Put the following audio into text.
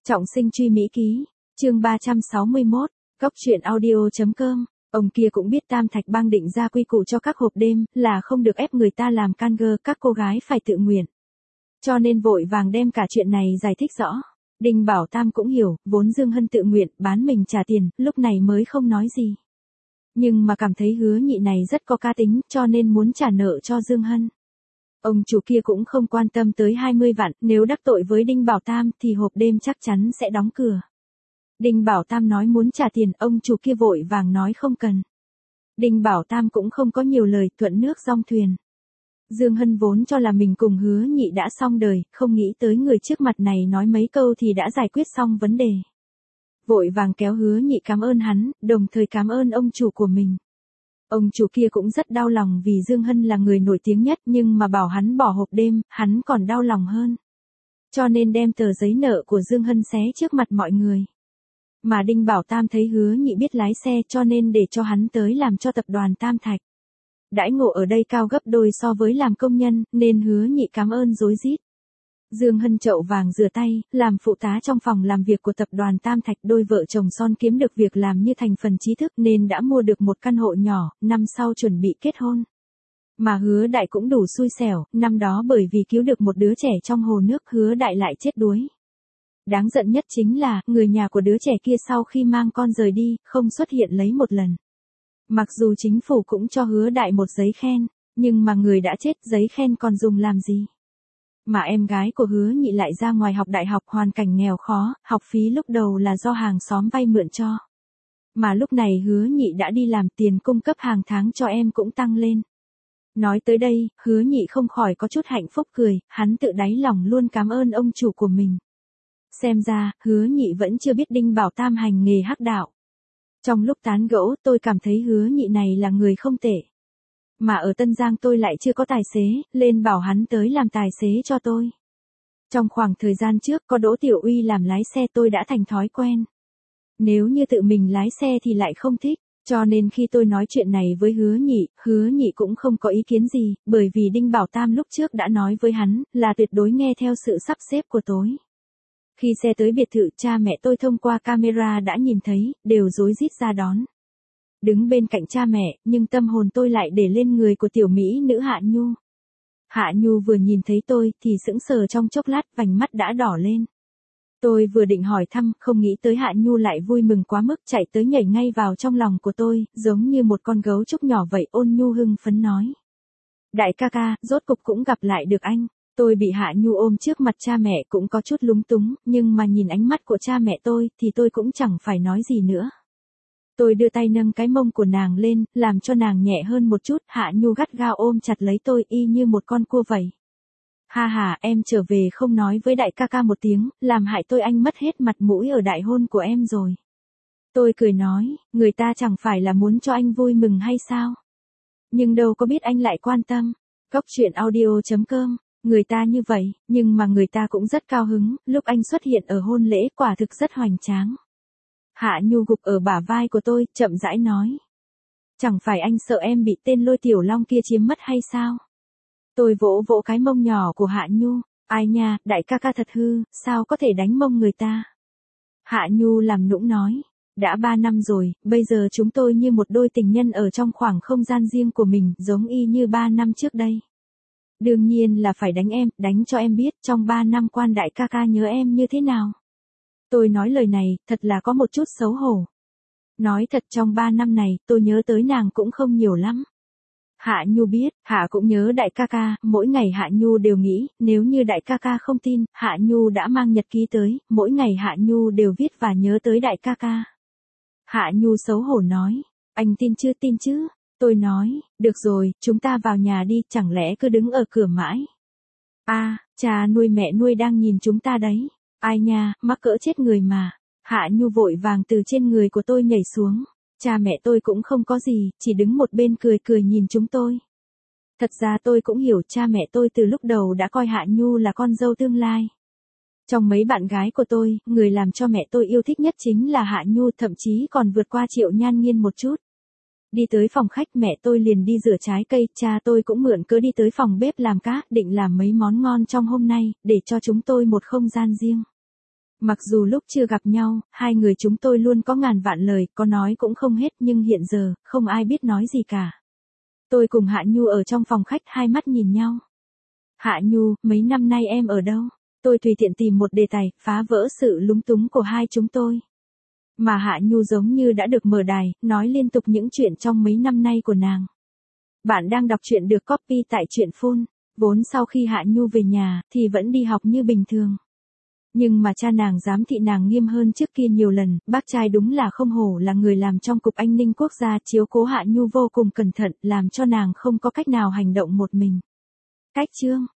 Trọng sinh truy Mỹ ký, chương 361, góc truyện audio.com. Ông kia cũng biết Tam Thạch Bang định ra quy củ cho các hộp đêm, là không được ép người ta làm can gơ, các cô gái phải tự nguyện. Cho nên vội vàng đem cả chuyện này giải thích rõ. Đinh Bảo Tam cũng hiểu, vốn Dương Hân tự nguyện, bán mình trả tiền, lúc này mới không nói gì. Nhưng mà cảm thấy Hứa Nhị này rất có cá tính, cho nên muốn trả nợ cho Dương Hân. Ông chủ kia cũng không quan tâm tới 20 vạn, nếu đắc tội với Đinh Bảo Tam thì hộp đêm chắc chắn sẽ đóng cửa. Đinh Bảo Tam nói muốn trả tiền, ông chủ kia vội vàng nói không cần. Đinh Bảo Tam cũng không có nhiều lời, thuận nước dong thuyền. Dương Hân vốn cho là mình cùng Hứa Nhị đã xong đời, không nghĩ tới người trước mặt này nói mấy câu thì đã giải quyết xong vấn đề. Vội vàng kéo Hứa Nhị cảm ơn hắn, đồng thời cảm ơn ông chủ của mình. Ông chủ kia cũng rất đau lòng vì Dương Hân là người nổi tiếng nhất, nhưng mà bảo hắn bỏ hộp đêm, hắn còn đau lòng hơn. Cho nên đem tờ giấy nợ của Dương Hân xé trước mặt mọi người. Mà Đinh Bảo Tam thấy Hứa Nhị biết lái xe cho nên để cho hắn tới làm cho tập đoàn Tam Thạch. Đãi ngộ ở đây cao gấp đôi so với làm công nhân, nên Hứa Nhị cảm ơn rối rít. Dương Hân chậu vàng rửa tay, làm phụ tá trong phòng làm việc của tập đoàn Tam Thạch, đôi vợ chồng son kiếm được việc làm như thành phần trí thức nên đã mua được một căn hộ nhỏ, năm sau chuẩn bị kết hôn. Mà Hứa Đại cũng đủ xui xẻo, năm đó bởi vì cứu được một đứa trẻ trong hồ nước, Hứa Đại lại chết đuối. Đáng giận nhất chính là, người nhà của đứa trẻ kia sau khi mang con rời đi, không xuất hiện lấy một lần. Mặc dù chính phủ cũng cho Hứa Đại một giấy khen, nhưng mà người đã chết, giấy khen còn dùng làm gì? Mà em gái của Hứa Nhị lại ra ngoài học đại học, hoàn cảnh nghèo khó, học phí lúc đầu là do hàng xóm vay mượn cho. Mà lúc này Hứa Nhị đã đi làm, tiền cung cấp hàng tháng cho em cũng tăng lên. Nói tới đây, Hứa Nhị không khỏi có chút hạnh phúc cười, hắn tự đáy lòng luôn cảm ơn ông chủ của mình. Xem ra, Hứa Nhị vẫn chưa biết Đinh Bảo Tam hành nghề hắc đạo. Trong lúc tán gẫu, tôi cảm thấy Hứa Nhị này là người không tệ. Mà ở Tân Giang tôi lại chưa có tài xế, lên bảo hắn tới làm tài xế cho tôi. Trong khoảng thời gian trước có Đỗ Tiểu Uy làm lái xe, tôi đã thành thói quen. Nếu như tự mình lái xe thì lại không thích, cho nên khi tôi nói chuyện này với Hứa Nhị cũng không có ý kiến gì, bởi vì Đinh Bảo Tam lúc trước đã nói với hắn, là tuyệt đối nghe theo sự sắp xếp của tôi. Khi xe tới biệt thự, cha mẹ tôi thông qua camera đã nhìn thấy, đều rối rít ra đón. Đứng bên cạnh cha mẹ, nhưng tâm hồn tôi lại để lên người của tiểu mỹ nữ Hạ Nhu. Hạ Nhu vừa nhìn thấy tôi thì sững sờ trong chốc lát, vành mắt đã đỏ lên. Tôi vừa định hỏi thăm, không nghĩ tới Hạ Nhu lại vui mừng quá mức, chạy tới nhảy ngay vào trong lòng của tôi, giống như một con gấu trúc nhỏ vậy, ôn nhu hưng phấn nói. Đại ca ca, rốt cục cũng gặp lại được anh. Tôi bị Hạ Nhu ôm trước mặt cha mẹ cũng có chút lúng túng, nhưng mà nhìn ánh mắt của cha mẹ tôi thì tôi cũng chẳng phải nói gì nữa. Tôi đưa tay nâng cái mông của nàng lên, làm cho nàng nhẹ hơn một chút, Hạ Nhu gắt gao ôm chặt lấy tôi y như một con cua vậy. Ha ha, em trở về không nói với đại ca ca một tiếng, làm hại tôi anh mất hết mặt mũi ở đại hôn của em rồi. Tôi cười nói, người ta chẳng phải là muốn cho anh vui mừng hay sao? Nhưng đâu có biết anh lại quan tâm. Góc truyện audio.com. Người ta như vậy, nhưng mà người ta cũng rất cao hứng, lúc anh xuất hiện ở hôn lễ quả thực rất hoành tráng. Hạ Nhu gục ở bả vai của tôi, chậm rãi nói. Chẳng phải anh sợ em bị tên Lôi Tiểu Long kia chiếm mất hay sao? Tôi vỗ vỗ cái mông nhỏ của Hạ Nhu, ai nha, đại ca ca thật hư, sao có thể đánh mông người ta? Hạ Nhu làm nũng nói, đã 3 năm rồi, bây giờ chúng tôi như một đôi tình nhân ở trong khoảng không gian riêng của mình, giống y như 3 năm trước đây. Đương nhiên là phải đánh em, đánh cho em biết trong 3 năm quan đại ca ca nhớ em như thế nào. Tôi nói lời này, thật là có một chút xấu hổ. Nói thật trong 3 năm này, tôi nhớ tới nàng cũng không nhiều lắm. Hạ Nhu biết, Hạ cũng nhớ đại ca ca, mỗi ngày Hạ Nhu đều nghĩ, nếu như đại ca ca không tin, Hạ Nhu đã mang nhật ký tới, mỗi ngày Hạ Nhu đều viết và nhớ tới đại ca ca. Hạ Nhu xấu hổ nói, anh tin chứ? Tôi nói, được rồi, chúng ta vào nhà đi, chẳng lẽ cứ đứng ở cửa mãi. Cha nuôi mẹ nuôi đang nhìn chúng ta đấy. Ai nha, mắc cỡ chết người mà. Hạ Nhu vội vàng từ trên người của tôi nhảy xuống. Cha mẹ tôi cũng không có gì, chỉ đứng một bên cười cười nhìn chúng tôi. Thật ra tôi cũng hiểu cha mẹ tôi từ lúc đầu đã coi Hạ Nhu là con dâu tương lai. Trong mấy bạn gái của tôi, người làm cho mẹ tôi yêu thích nhất chính là Hạ Nhu, thậm chí còn vượt qua Triệu Nhan Nghiên một chút. Đi tới phòng khách mẹ tôi liền đi rửa trái cây, cha tôi cũng mượn cớ đi tới phòng bếp làm cá, định làm mấy món ngon trong hôm nay, để cho chúng tôi một không gian riêng. Mặc dù lúc chưa gặp nhau, hai người chúng tôi luôn có ngàn vạn lời, có nói cũng không hết nhưng hiện giờ, không ai biết nói gì cả. Tôi cùng Hạ Nhu ở trong phòng khách hai mắt nhìn nhau. Hạ Nhu, mấy năm nay em ở đâu? Tôi tùy tiện tìm một đề tài, phá vỡ sự lúng túng của hai chúng tôi. Mà Hạ Nhu giống như đã được mở đài, nói liên tục những chuyện trong mấy năm nay của nàng. Bạn đang đọc truyện được copy tại truyện phun. Vốn sau khi Hạ Nhu về nhà, thì vẫn đi học như bình thường. Nhưng mà cha nàng giám thị nàng nghiêm hơn trước kia nhiều lần, bác trai đúng là không hổ là người làm trong Cục An ninh Quốc gia, chiếu cố Hạ Nhu vô cùng cẩn thận, làm cho nàng không có cách nào hành động một mình. Cách chương